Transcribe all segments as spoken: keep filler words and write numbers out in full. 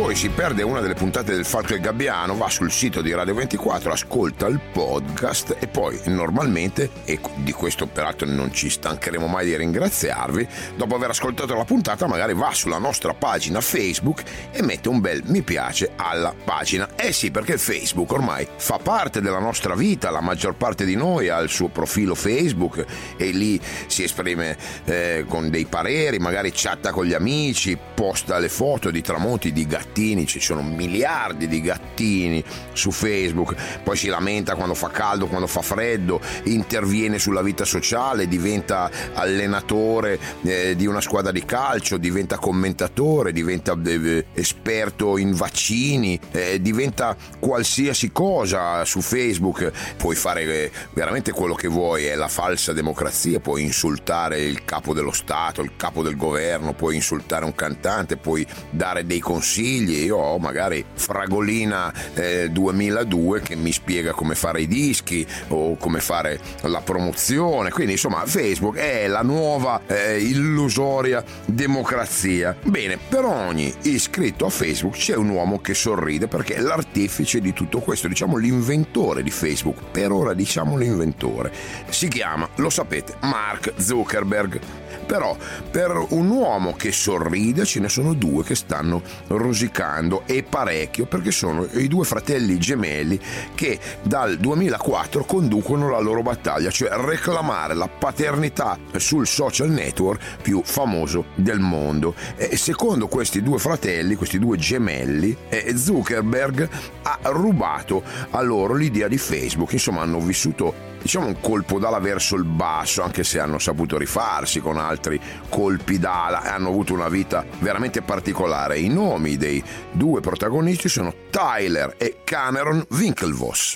poi si perde una delle puntate del Falco e il Gabbiano, va sul sito di Radio ventiquattro, ascolta il podcast e poi normalmente, e di questo peraltro non ci stancheremo mai di ringraziarvi, dopo aver ascoltato la puntata magari va sulla nostra pagina Facebook e mette un bel mi piace alla pagina. Eh sì, perché Facebook ormai fa parte della nostra vita, la maggior parte di noi ha il suo profilo Facebook e lì si esprime eh, con dei pareri, magari chatta con gli amici, posta le foto di tramonti di gattini, ci sono miliardi di gattini su Facebook, poi si lamenta quando fa caldo, quando fa freddo, interviene sulla vita sociale, diventa allenatore eh, di una squadra di calcio, diventa commentatore, diventa eh, esperto in vaccini, eh, diventa qualsiasi cosa su Facebook, puoi fare eh, veramente quello che vuoi, è la falsa democrazia, puoi insultare il capo dello Stato, il capo del governo, puoi insultare un cantante, puoi dare dei consigli. Io ho magari Fragolina eh, duemiladue che mi spiega come fare i dischi o come fare la promozione, quindi insomma Facebook è la nuova eh, illusoria democrazia. Bene, per ogni iscritto a Facebook c'è un uomo che sorride perché è l'artefice di tutto questo, diciamo l'inventore di Facebook, per ora diciamo l'inventore, si chiama, lo sapete, Mark Zuckerberg. Però per un uomo che sorride ce ne sono due che stanno rosicando, e parecchio, perché sono i due fratelli gemelli che dal duemilaquattro conducono la loro battaglia, cioè reclamare la paternità sul social network più famoso del mondo. E secondo questi due fratelli, questi due gemelli, Zuckerberg ha rubato a loro l'idea di Facebook. Insomma, hanno vissuto, diciamo, un colpo d'ala verso il basso, anche se hanno saputo rifarsi con altri colpi d'ala, hanno avuto una vita veramente particolare. I nomi dei due protagonisti sono Tyler e Cameron Winklevoss.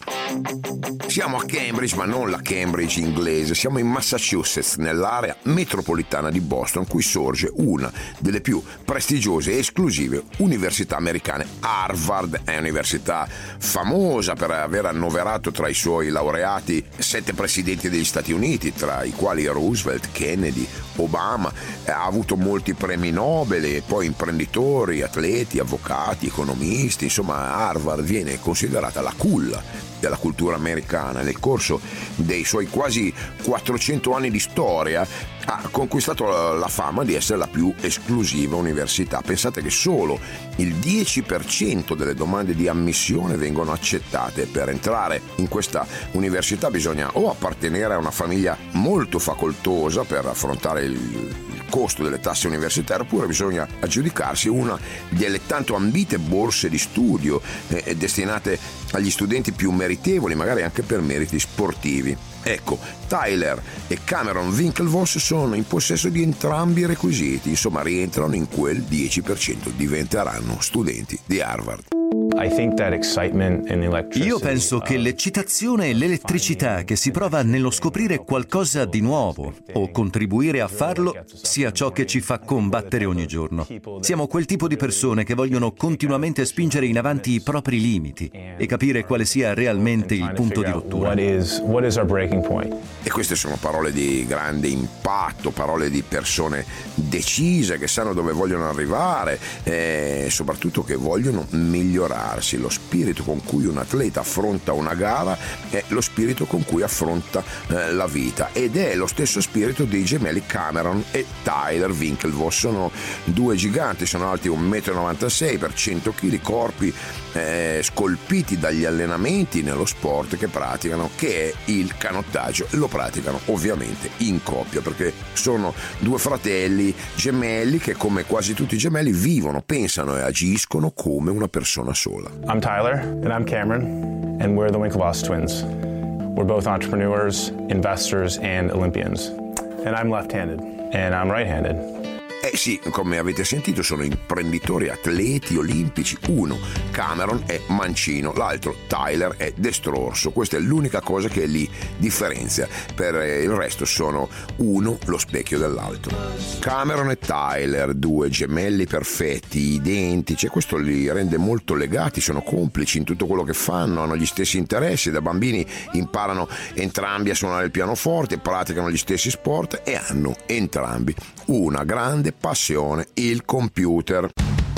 Siamo a Cambridge, ma non la Cambridge inglese, siamo in Massachusetts, nell'area metropolitana di Boston, cui sorge una delle più prestigiose e esclusive università americane. Harvard è un'università famosa per aver annoverato tra i suoi laureati sette presidenti degli Stati Uniti, tra i quali Roosevelt, Kennedy, Obama, ha avuto molti premi Nobel, e poi imprenditori, atleti, avvocati, economisti. Insomma, Harvard viene considerata la culla della cultura americana. Nel corso dei suoi quasi quattrocento anni di storia ha conquistato la fama di essere la più esclusiva università. Pensate che solo il dieci per cento delle domande di ammissione vengono accettate. Per entrare in questa università bisogna o appartenere a una famiglia molto facoltosa per affrontare il, il costo delle tasse universitarie, oppure bisogna aggiudicarsi una delle tanto ambite borse di studio eh, destinate agli studenti più meritevoli, magari anche per meriti sportivi. Ecco, Tyler e Cameron Winklevoss sono in possesso di entrambi i requisiti, insomma rientrano in quel dieci per cento, diventeranno studenti di Harvard. Io penso che l'eccitazione e l'elettricità che si prova nello scoprire qualcosa di nuovo o contribuire a farlo sia ciò che ci fa combattere ogni giorno. Siamo quel tipo di persone che vogliono continuamente spingere in avanti i propri limiti e capire quale sia realmente il punto di rottura. E queste sono parole di grande impatto, parole di persone decise che sanno dove vogliono arrivare e soprattutto che vogliono migliorare. Lo spirito con cui un atleta affronta una gara è lo spirito con cui affronta eh, la vita, ed è lo stesso spirito dei gemelli Cameron e Tyler Winklevoss. Sono due giganti, sono alti un metro e novantasei per cento chili, corpi eh, scolpiti dagli allenamenti nello sport che praticano, che è il canottaggio. Lo praticano ovviamente in coppia, perché sono due fratelli gemelli che, come quasi tutti i gemelli, vivono, pensano e agiscono come una persona sola. I'm Tyler, and I'm Cameron, and we're the Winklevoss twins. We're both entrepreneurs, investors, and Olympians. And I'm left-handed, and I'm right-handed. Eh sì, come avete sentito, sono imprenditori, atleti olimpici. Uno, Cameron, è mancino, l'altro, Tyler, è destrorso. Questa è l'unica cosa che li differenzia. Per il resto sono uno lo specchio dell'altro. Cameron e Tyler, due gemelli perfetti, identici, e questo li rende molto legati, sono complici in tutto quello che fanno, hanno gli stessi interessi, da bambini imparano entrambi a suonare il pianoforte, praticano gli stessi sport e hanno entrambi una grande passione, il computer.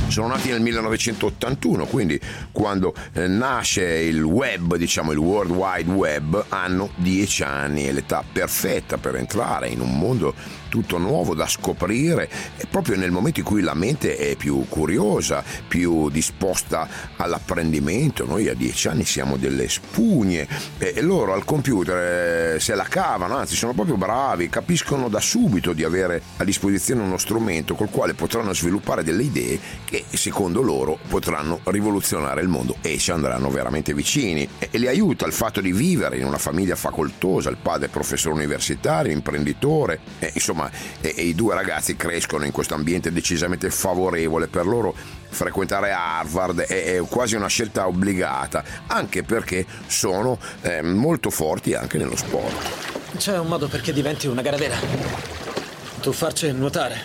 Sono nati nel millenovecentottantuno, quindi quando eh, nasce il web, diciamo il World Wide Web, hanno dieci anni, è l'età perfetta per entrare in un mondo tutto nuovo da scoprire, e proprio nel momento in cui la mente è più curiosa, più disposta all'apprendimento. Noi a dieci anni siamo delle spugne e loro al computer eh, se la cavano, anzi sono proprio bravi, capiscono da subito di avere a disposizione uno strumento col quale potranno sviluppare delle idee che secondo loro potranno rivoluzionare il mondo e ci andranno veramente vicini, e, e li aiuta il fatto di vivere in una famiglia facoltosa, il padre è professore universitario, imprenditore, e, insomma e, e i due ragazzi crescono in questo ambiente decisamente favorevole per loro. Frequentare Harvard è, è quasi una scelta obbligata, anche perché sono eh, molto forti anche nello sport. C'è un modo perché diventi una gara vera. Tuffarci e nuotare.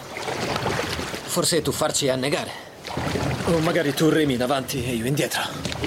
Forse tuffarci e annegare. O magari tu remi in avanti e io indietro.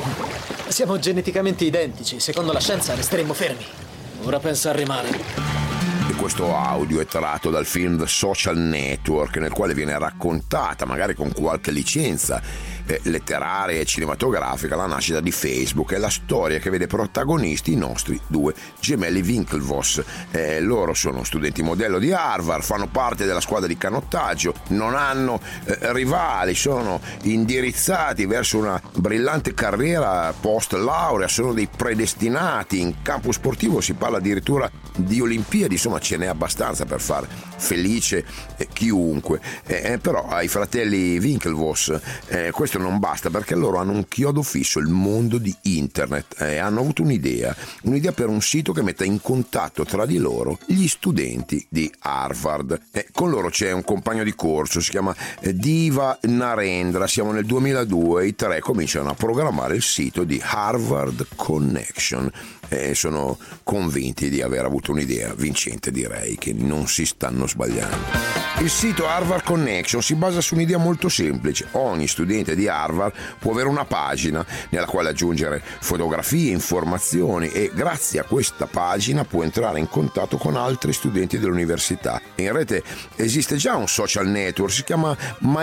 Siamo geneticamente identici, secondo la scienza resteremmo fermi. Ora pensa a remare. E questo audio è tratto dal film The Social Network, nel quale viene raccontata, magari con qualche licenza eh, letteraria e cinematografica, la nascita di Facebook e la storia che vede protagonisti i nostri due gemelli Winklevoss. Eh, loro sono studenti modello di Harvard, fanno parte della squadra di canottaggio, non hanno eh, rivali, sono indirizzati verso una brillante carriera post laurea, sono dei predestinati. In campo sportivo si parla addirittura di Olimpiadi, insomma ce n'è abbastanza per far felice eh, chiunque, eh, però ai fratelli Winklevoss eh, questo non basta, perché loro hanno un chiodo fisso, il mondo di internet, e eh, hanno avuto un'idea un'idea per un sito che metta in contatto tra di loro gli studenti di Harvard. Eh, con loro c'è un compagno di corso, si chiama eh, Diva Narendra. Siamo nel duemiladue, i tre cominciano a programmare il sito di Harvard Connection. Eh, sono convinti di aver avuto un'idea vincente, direi che non si stanno sbagliando. Il sito Harvard Connection si basa su un'idea molto semplice: ogni studente di Harvard può avere una pagina nella quale aggiungere fotografie, informazioni, e grazie a questa pagina può entrare in contatto con altri studenti dell'università. In rete esiste già un social network, si chiama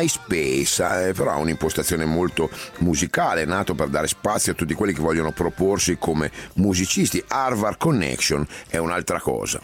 MySpace, eh, però ha un'impostazione molto musicale, è nato per dare spazio a tutti quelli che vogliono proporsi come musicisti. Harvard Connection è un'altra cosa.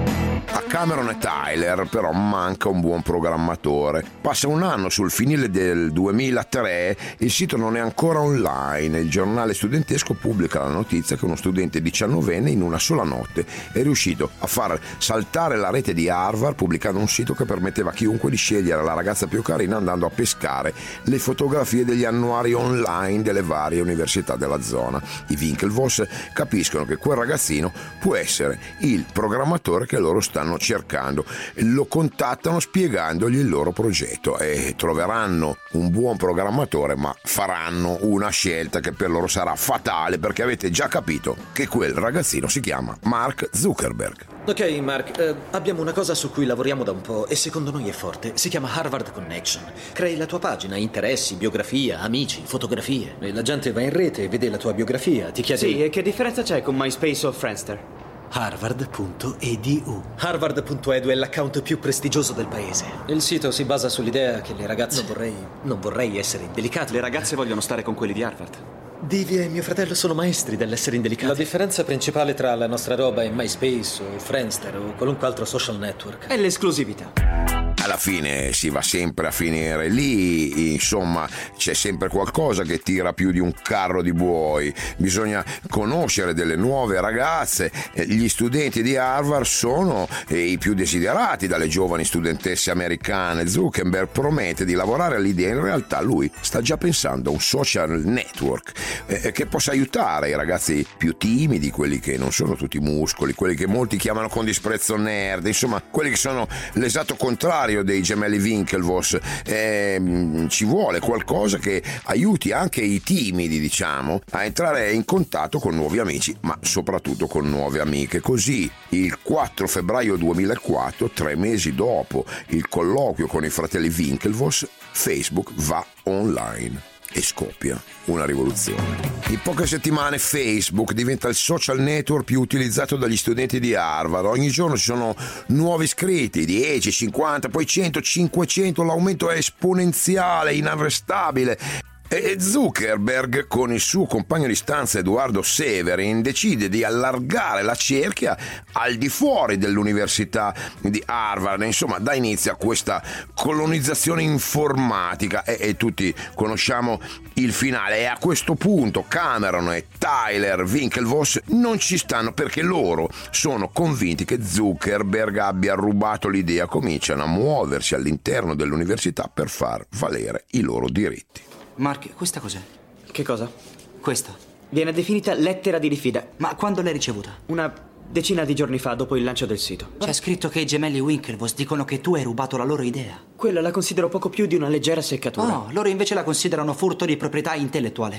A Cameron e Tyler però manca un buon programmatore. Passa un anno, sul finire del duemilatré il sito non è ancora online. Il giornale studentesco pubblica la notizia che uno studente diciannovenne in una sola notte è riuscito a far saltare la rete di Harvard pubblicando un sito che permetteva a chiunque di scegliere la ragazza più carina andando a pescare le fotografie degli annuari online delle varie università della zona. I Winklevoss capiscono che quel ragazzino può essere il programmatore che loro stanno cercando, lo contattano spiegandogli il loro progetto e troveranno un buon programmatore, ma faranno una scelta che per loro sarà fatale, perché avete già capito che quel ragazzino si chiama Mark Zuckerberg. Ok Mark, eh, abbiamo una cosa su cui lavoriamo da un po' e secondo noi è forte. Si chiama Harvard Connection. Crei la tua pagina, interessi, biografia, amici, fotografie, e la gente va in rete e vede la tua biografia, ti chiede... Sì, e che differenza c'è con MySpace o Friendster? Harvard punto e d u. Harvard punto e d u è l'account più prestigioso del paese. Il sito si basa sull'idea che le ragazze... Non vorrei... non vorrei essere indelicato. Le ragazze vogliono stare con quelli di Harvard. Divi e mio fratello sono maestri dell'essere indelicati. La differenza principale tra la nostra roba e MySpace o Friendster o qualunque altro social network è l'esclusività. Alla fine si va sempre a finire lì, insomma c'è sempre qualcosa che tira più di un carro di buoi. Bisogna conoscere delle nuove ragazze. Gli studenti di Harvard sono i più desiderati dalle giovani studentesse americane. Zuckerberg promette di lavorare all'idea, in realtà lui sta già pensando a un social network eh, che possa aiutare i ragazzi più timidi, quelli che non sono tutti muscoli, quelli che molti chiamano con disprezzo nerd, insomma quelli che sono l'esatto contrario dei gemelli Winklevoss. Eh, ci vuole qualcosa che aiuti anche i timidi, diciamo, a entrare in contatto con nuovi amici, ma soprattutto con nuove amiche. Così il quattro febbraio duemilaquattro, tre mesi dopo il colloquio con i fratelli Winklevoss, Facebook va online e scoppia una rivoluzione. In poche settimane Facebook diventa il social network più utilizzato dagli studenti di Harvard. Ogni giorno ci sono nuovi iscritti, dieci, cinquanta, poi cento, cinquecento, l'aumento è esponenziale, inarrestabile. E Zuckerberg, con il suo compagno di stanza Edoardo Severin, decide di allargare la cerchia al di fuori dell'università di Harvard. Insomma, dà inizio a questa colonizzazione informatica e, e tutti conosciamo il finale. E a questo punto Cameron e Tyler Winklevoss non ci stanno, perché loro sono convinti che Zuckerberg abbia rubato l'idea. Cominciano a muoversi all'interno dell'università per far valere i loro diritti. Mark, questa cos'è? Che cosa? Questa. Viene definita lettera di diffida. Ma quando l'hai ricevuta? Una decina di giorni fa, dopo il lancio del sito. C'è scritto che i gemelli Winklevoss dicono che tu hai rubato la loro idea. Quella la considero poco più di una leggera seccatura. No, loro invece la considerano furto di proprietà intellettuale.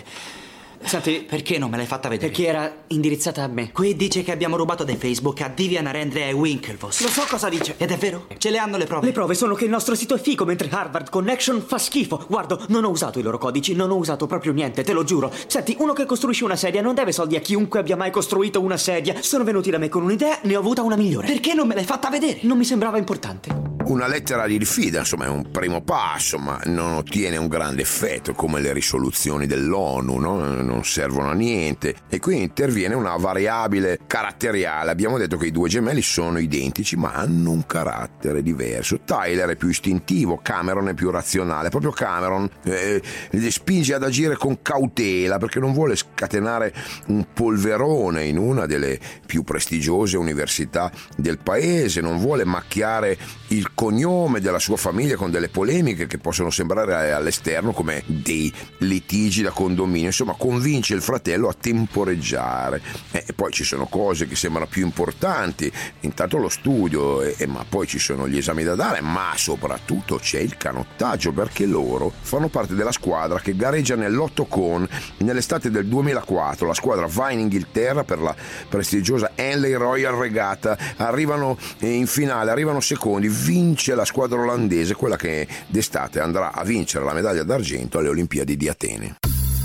Senti, perché non me l'hai fatta vedere? Perché era indirizzata a me. Qui dice che abbiamo rubato dai Facebook a Vivian Arendre e Winklevoss. Lo so cosa dice. Ed è vero? Ce le hanno le prove? Le prove sono che il nostro sito è figo, mentre Harvard Connection fa schifo. Guarda, non ho usato i loro codici, non ho usato proprio niente, te lo giuro. Senti, uno che costruisce una sedia non deve soldi a chiunque abbia mai costruito una sedia. Sono venuti da me con un'idea, ne ho avuta una migliore. Perché non me l'hai fatta vedere? Non mi sembrava importante. Una lettera di diffida, insomma, è un primo passo, ma non ottiene un grande effetto, come le risoluzioni dell'ONU, no? Non servono a niente. E qui interviene una variabile caratteriale. Abbiamo detto che i due gemelli sono identici, ma hanno un carattere diverso. Tyler è più istintivo, Cameron è più razionale. Proprio Cameron eh, li spinge ad agire con cautela, perché non vuole scatenare un polverone in una delle più prestigiose università del paese, non vuole macchiare il cognome della sua famiglia con delle polemiche che possono sembrare all'esterno come dei litigi da condominio. Insomma, convince il fratello a temporeggiare. E poi ci sono cose che sembrano più importanti, intanto lo studio, e, ma poi ci sono gli esami da dare, ma soprattutto c'è il canottaggio, perché loro fanno parte della squadra che gareggia nell'Otto Con nell'estate del duemilaquattro. La squadra va in Inghilterra per la prestigiosa Henley Royal Regatta, arrivano in finale, arrivano secondi, vince la squadra olandese, quella che d'estate andrà a vincere la medaglia d'argento alle Olimpiadi di Atene.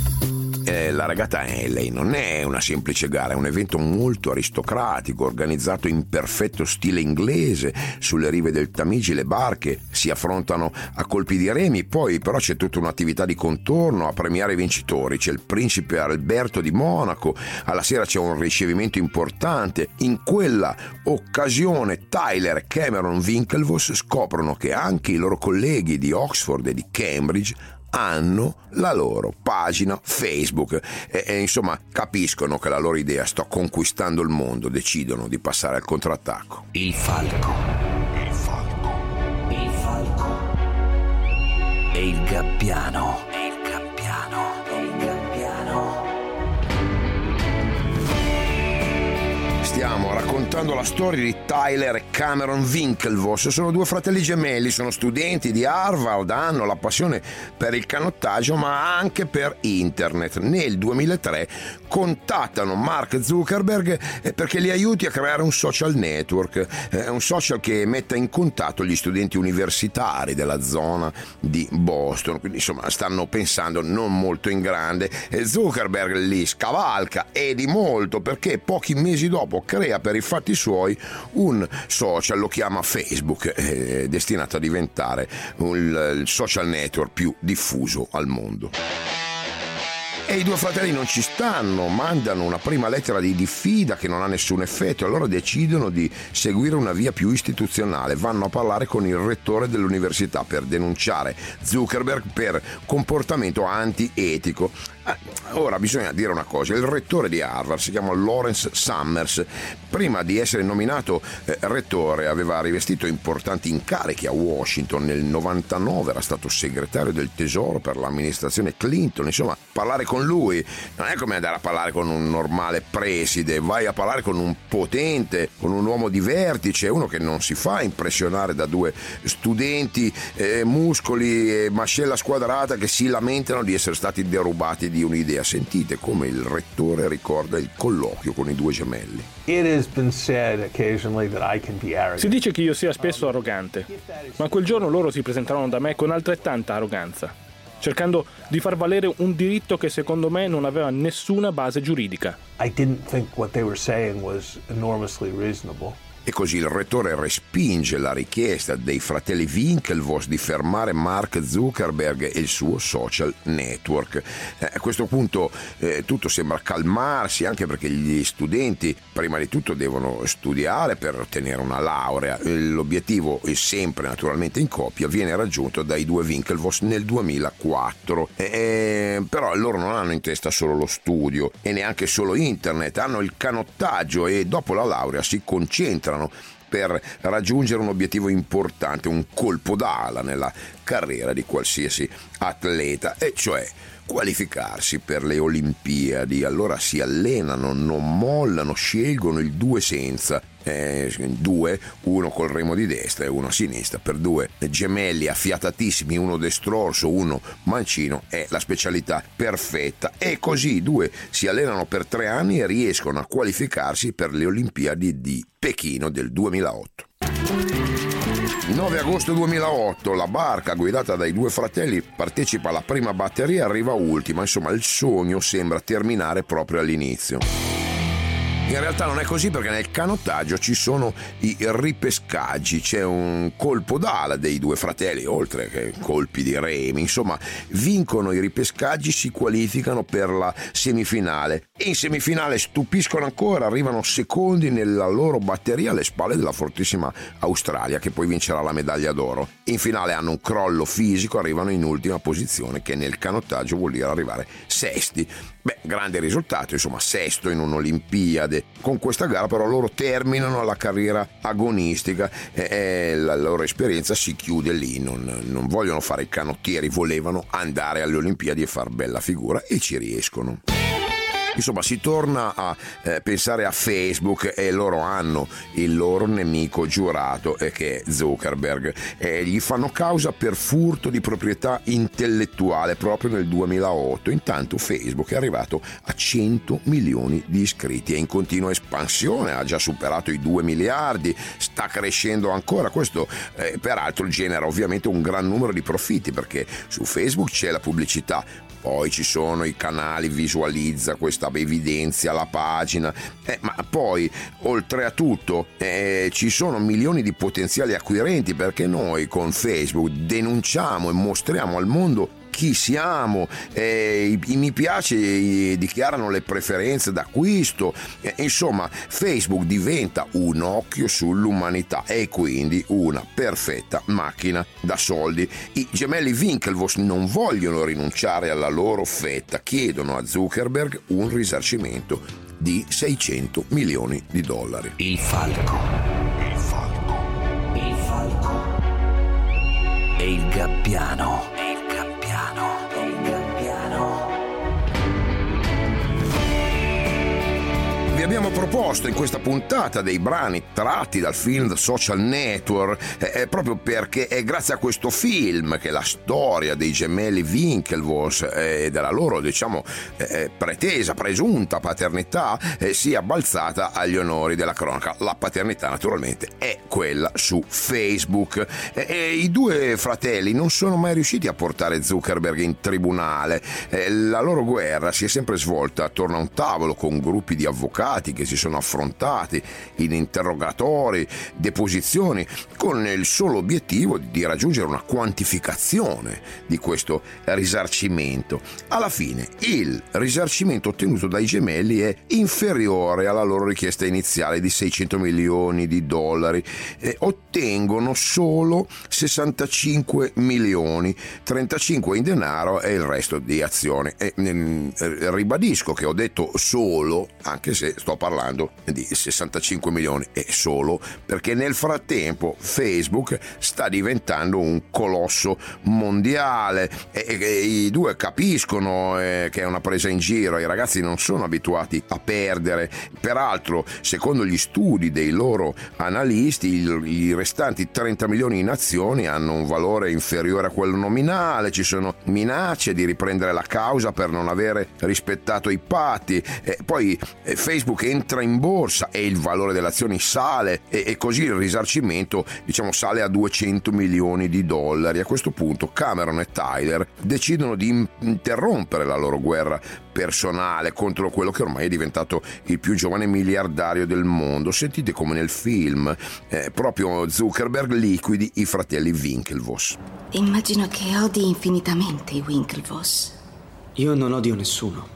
La regata Henley non è una semplice gara, è un evento molto aristocratico, organizzato in perfetto stile inglese. Sulle rive del Tamigi le barche si affrontano a colpi di remi, poi però c'è tutta un'attività di contorno a premiare i vincitori. C'è il principe Alberto di Monaco, alla sera c'è un ricevimento importante. In quella occasione Tyler e Cameron Winklevoss scoprono che anche i loro colleghi di Oxford e di Cambridge hanno la loro pagina Facebook e, e insomma capiscono che la loro idea sta conquistando il mondo, decidono di passare al contrattacco. Il falco, il falco, il falco e il gabbiano, e il gabbiano, e il gabbiano. Stiamo raccontando la storia di Tyler e Cameron Winklevoss. Sono due fratelli gemelli, sono studenti di Harvard, hanno la passione per il canottaggio ma anche per internet. Nel duemilatré contattano Mark Zuckerberg perché li aiuti a creare un social network, un social che metta in contatto gli studenti universitari della zona di Boston. Quindi insomma stanno pensando non molto in grande. Zuckerberg li scavalca e di molto, perché pochi mesi dopo crea per i fatti suoi un social, lo chiama Facebook, eh, destinato a diventare il social network più diffuso al mondo. E i due fratelli non ci stanno, mandano una prima lettera di diffida che non ha nessun effetto, allora decidono di seguire una via più istituzionale, vanno a parlare con il rettore dell'università per denunciare Zuckerberg per comportamento antietico. Ora bisogna dire una cosa, il rettore di Harvard si chiama Lawrence Summers. Prima di essere nominato eh, rettore aveva rivestito importanti incarichi a Washington. Nel novantanove era stato segretario del tesoro per l'amministrazione Clinton. Insomma, parlare con lui non è come andare a parlare con un normale preside, vai a parlare con un potente, con un uomo di vertice, uno che non si fa impressionare da due studenti eh, muscoli e mascella squadrata che si lamentano di essere stati derubati di un'idea. Sentite come il rettore ricorda il colloquio con i due gemelli. Si dice che io sia spesso arrogante, ma quel giorno loro si presentarono da me con altrettanta arroganza. cercando di far valere un diritto che secondo me non aveva nessuna base giuridica. I didn't think what they were saying was enormously reasonable. E così il rettore respinge la richiesta dei fratelli Winklevoss di fermare Mark Zuckerberg e il suo social network. Eh, a questo punto eh, tutto sembra calmarsi, anche perché gli studenti prima di tutto devono studiare per ottenere una laurea. L'obiettivo, sempre naturalmente in coppia, viene raggiunto dai due Winklevoss nel duemilaquattro. Eh, però loro non hanno in testa solo lo studio e neanche solo internet, hanno il canottaggio e dopo la laurea si concentrano per raggiungere un obiettivo importante, un colpo d'ala nella carriera di qualsiasi atleta, e cioè qualificarsi per le Olimpiadi. Allora si allenano, non mollano, scelgono il due senza, eh, due, uno col remo di destra e uno a sinistra, per due gemelli affiatatissimi, uno destrorso, uno mancino, è la specialità perfetta. E così i due si allenano per tre anni e riescono a qualificarsi per le Olimpiadi di Pechino del duemilaotto. nove agosto duemilaotto, la barca guidata dai due fratelli partecipa alla prima batteria e arriva ultima. Insomma, il sogno sembra terminare proprio all'inizio. In realtà non è così, perché nel canottaggio ci sono i ripescaggi, c'è un colpo d'ala dei due fratelli, oltre che colpi di remi. Insomma, vincono i ripescaggi, si qualificano per la semifinale e in semifinale stupiscono ancora, arrivano secondi nella loro batteria alle spalle della fortissima Australia, che poi vincerà la medaglia d'oro. In finale hanno un crollo fisico, arrivano in ultima posizione, che nel canottaggio vuol dire arrivare sesti. Beh, grande risultato, insomma, sesto in un'Olimpiade. Con questa gara però loro terminano la carriera agonistica e, e la loro esperienza si chiude lì. Non, non vogliono fare i canottieri, volevano andare alle Olimpiadi e far bella figura, e ci riescono. Insomma, si torna a eh, pensare a Facebook, e loro hanno il loro nemico giurato, eh, che è Zuckerberg, e gli fanno causa per furto di proprietà intellettuale proprio nel duemilaotto. Intanto Facebook è arrivato a cento milioni di iscritti, è in continua espansione, ha già superato i due miliardi, sta crescendo ancora. Questo eh, peraltro genera ovviamente un gran numero di profitti, perché su Facebook c'è la pubblicità, poi ci sono i canali, visualizza questa, evidenzia la pagina, eh, ma poi oltre a tutto eh, ci sono milioni di potenziali acquirenti, perché noi con Facebook denunciamo e mostriamo al mondo chi siamo, eh, i, i mi piace i, dichiarano le preferenze d'acquisto, eh, insomma Facebook diventa un occhio sull'umanità e quindi una perfetta macchina da soldi. I gemelli Winklevoss non vogliono rinunciare alla loro fetta, chiedono a Zuckerberg un risarcimento di seicento milioni di dollari. Il falco, il falco, il falco e il gabbiano. Vi abbiamo proposto in questa puntata dei brani tratti dal film The Social Network eh, proprio perché è grazie a questo film che la storia dei gemelli Winklevoss e eh, della loro, diciamo, eh, pretesa, presunta paternità eh, sia balzata agli onori della cronaca. La paternità naturalmente è quella su Facebook e, e i due fratelli non sono mai riusciti a portare Zuckerberg in tribunale. Eh, la loro guerra si è sempre svolta attorno a un tavolo con gruppi di avvocati che si sono affrontati in interrogatori, deposizioni, con il solo obiettivo di raggiungere una quantificazione di questo risarcimento. Alla fine il risarcimento ottenuto dai gemelli è inferiore alla loro richiesta iniziale di seicento milioni di dollari, e ottengono solo sessantacinque milioni, trentacinque in denaro e il resto di azioni. E, eh, ribadisco che ho detto solo, anche se sto parlando di sessantacinque milioni, e solo perché nel frattempo Facebook sta diventando un colosso mondiale e, e, e i due capiscono eh, che è una presa in giro. I ragazzi non sono abituati a perdere. Peraltro, secondo gli studi dei loro analisti, il, i restanti trenta milioni in azioni hanno un valore inferiore a quello nominale. Ci sono minacce di riprendere la causa per non avere rispettato i patti. E poi eh, Facebook Facebook entra in borsa e il valore delle azioni sale e, e così il risarcimento, diciamo, sale a duecento milioni di dollari. A questo punto Cameron e Tyler decidono di interrompere la loro guerra personale contro quello che ormai è diventato il più giovane miliardario del mondo. Sentite come nel film eh, proprio Zuckerberg liquidi i fratelli Winklevoss. Immagino che odi infinitamente i Winklevoss. Io non odio nessuno.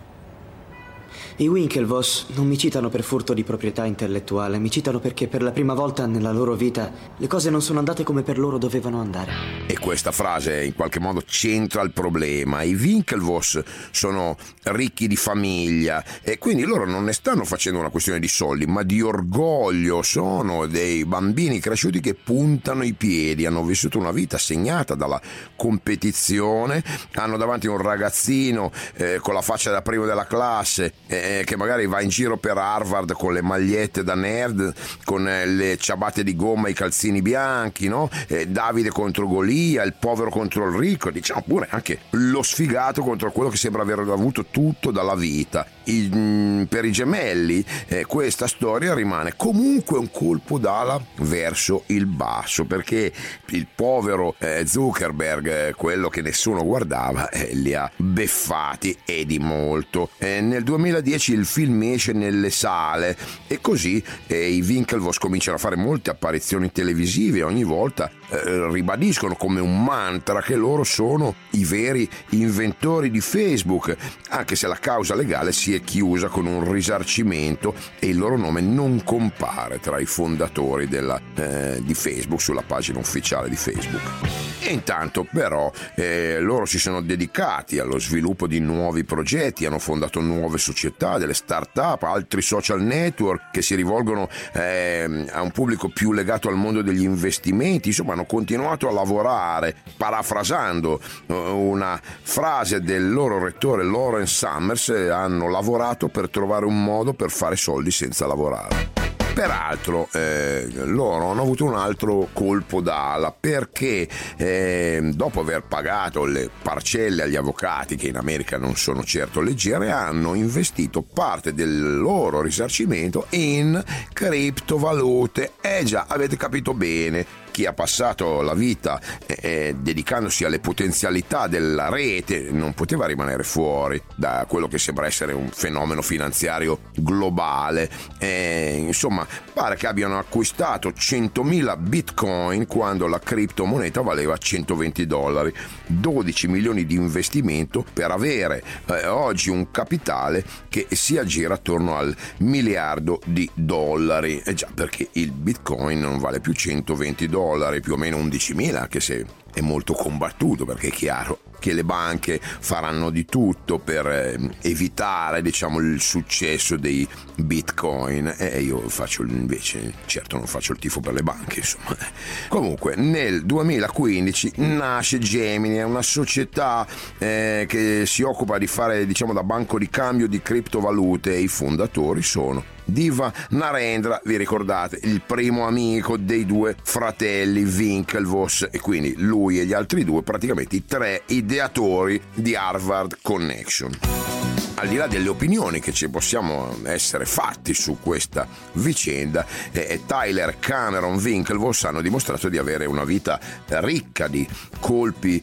I Winklevoss non mi citano per furto di proprietà intellettuale, mi citano perché per la prima volta nella loro vita le cose non sono andate come per loro dovevano andare. E questa frase in qualche modo centra il problema. I Winklevoss sono ricchi di famiglia e quindi loro non ne stanno facendo una questione di soldi, ma di orgoglio. Sono dei bambini cresciuti che puntano i piedi, hanno vissuto una vita segnata dalla competizione, hanno davanti un ragazzino eh, con la faccia da primo della classe eh, che magari va in giro per Harvard con le magliette da nerd, con eh, le ciabatte di gomma e i calzini bianchi, no? Eh, Davide contro Golia, il povero contro il ricco, diciamo pure anche lo sfigato contro quello che sembra aver avuto tutto dalla vita. Il, mh, per i gemelli eh, questa storia rimane comunque un colpo d'ala verso il basso, perché il povero eh, Zuckerberg, eh, quello che nessuno guardava, eh, li ha beffati e di molto. Eh, nel duemiladieci il film esce nelle sale e così eh, i Winklevoss cominciano a fare molte apparizioni televisive e ogni volta eh, ribadiscono come un mantra che loro sono i veri inventori di Facebook, anche se la causa legale si è chiusa con un risarcimento e il loro nome non compare tra i fondatori della, eh, di Facebook sulla pagina ufficiale di Facebook. E intanto però eh, loro si sono dedicati allo sviluppo di nuovi progetti, hanno fondato nuove società, delle start-up, altri social network che si rivolgono eh, a un pubblico più legato al mondo degli investimenti. Insomma, hanno continuato a lavorare, parafrasando eh, una frase del loro rettore Lawrence Summers, eh, hanno lavorato per trovare un modo per fare soldi senza lavorare. Peraltro eh, loro hanno avuto un altro colpo d'ala, perché eh, dopo aver pagato le parcelle agli avvocati, che in America non sono certo leggere, hanno investito parte del loro risarcimento in criptovalute. Eh già, avete capito bene. Chi ha passato la vita eh, dedicandosi alle potenzialità della rete non poteva rimanere fuori da quello che sembra essere un fenomeno finanziario globale. Eh, insomma, pare che abbiano acquistato centomila bitcoin quando la criptomoneta valeva centoventi dollari, dodici milioni di investimento per avere eh, oggi un capitale che si aggira attorno al miliardo di dollari. Eh già, perché il bitcoin non vale più centoventi dollari, più o meno undicimila, anche se è molto combattuto, perché è chiaro che le banche faranno di tutto per eh, evitare, diciamo, il successo dei bitcoin, e io faccio invece, certo non faccio il tifo per le banche, insomma. Comunque nel duemilaquindici nasce Gemini, è una società eh, che si occupa di fare, diciamo, da banco di cambio di criptovalute, e i fondatori sono Diva Narendra, vi ricordate, il primo amico dei due fratelli Winklevoss, e quindi lui e gli altri due praticamente i tre ideatori di Harvard Connection. Al di là delle opinioni che ci possiamo essere fatti su questa vicenda, eh, Tyler e Cameron Winklevoss hanno dimostrato di avere una vita ricca di colpi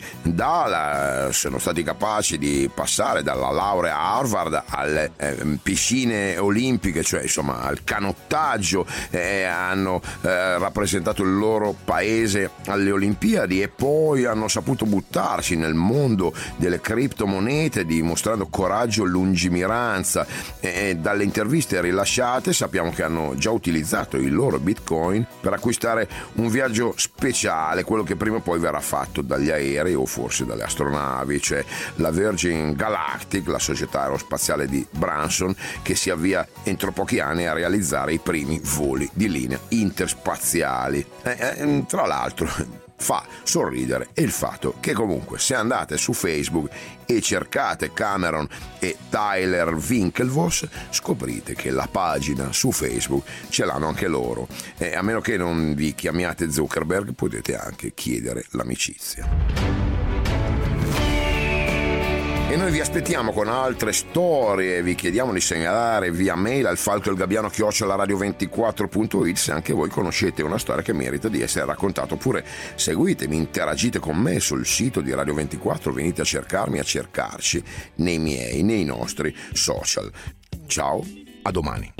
d'ala, sono stati capaci di passare dalla laurea a Harvard alle eh, piscine olimpiche, cioè insomma al canottaggio, eh, hanno eh, rappresentato il loro paese alle Olimpiadi e poi hanno saputo buttarsi nel mondo delle criptomonete dimostrando coraggio, lungimiranza. E dalle interviste rilasciate sappiamo che hanno già utilizzato i loro bitcoin per acquistare un viaggio speciale, quello che prima o poi verrà fatto dagli aerei o forse dalle astronavi, cioè la Virgin Galactic, la società aerospaziale di Branson, che si avvia entro pochi anni a realizzare i primi voli di linea interspaziali. Eh, eh, tra l'altro fa sorridere il fatto che comunque se andate su Facebook e cercate Cameron e Tyler Winklevoss scoprite che la pagina su Facebook ce l'hanno anche loro, e a meno che non vi chiamiate Zuckerberg potete anche chiedere l'amicizia. E noi vi aspettiamo con altre storie, vi chiediamo di segnalare via mail al falco e il gabbiano chiocciola radio ventiquattro punto it se anche voi conoscete una storia che merita di essere raccontata, oppure seguitemi, interagite con me sul sito di Radio ventiquattro, venite a cercarmi, a cercarci nei miei, nei nostri social. Ciao, a domani.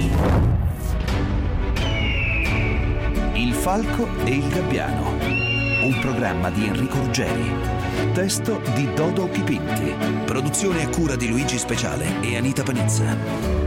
Il falco e il gabbiano, un programma di Enrico Ruggeri. Testo di Dodo Pipinti. Produzione a cura di Luigi Speciale e Anita Panizza.